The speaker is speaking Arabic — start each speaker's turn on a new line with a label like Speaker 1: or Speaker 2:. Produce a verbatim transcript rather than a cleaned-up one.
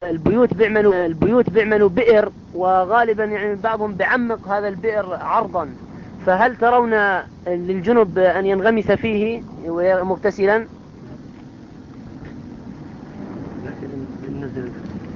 Speaker 1: البيوت بيعملوا البيوت بيعملوا بئر، وغالبا يعني بعضهم بيعمق هذا البئر عرضا. فهل ترون للجنب أن ينغمس فيه مغتسلا؟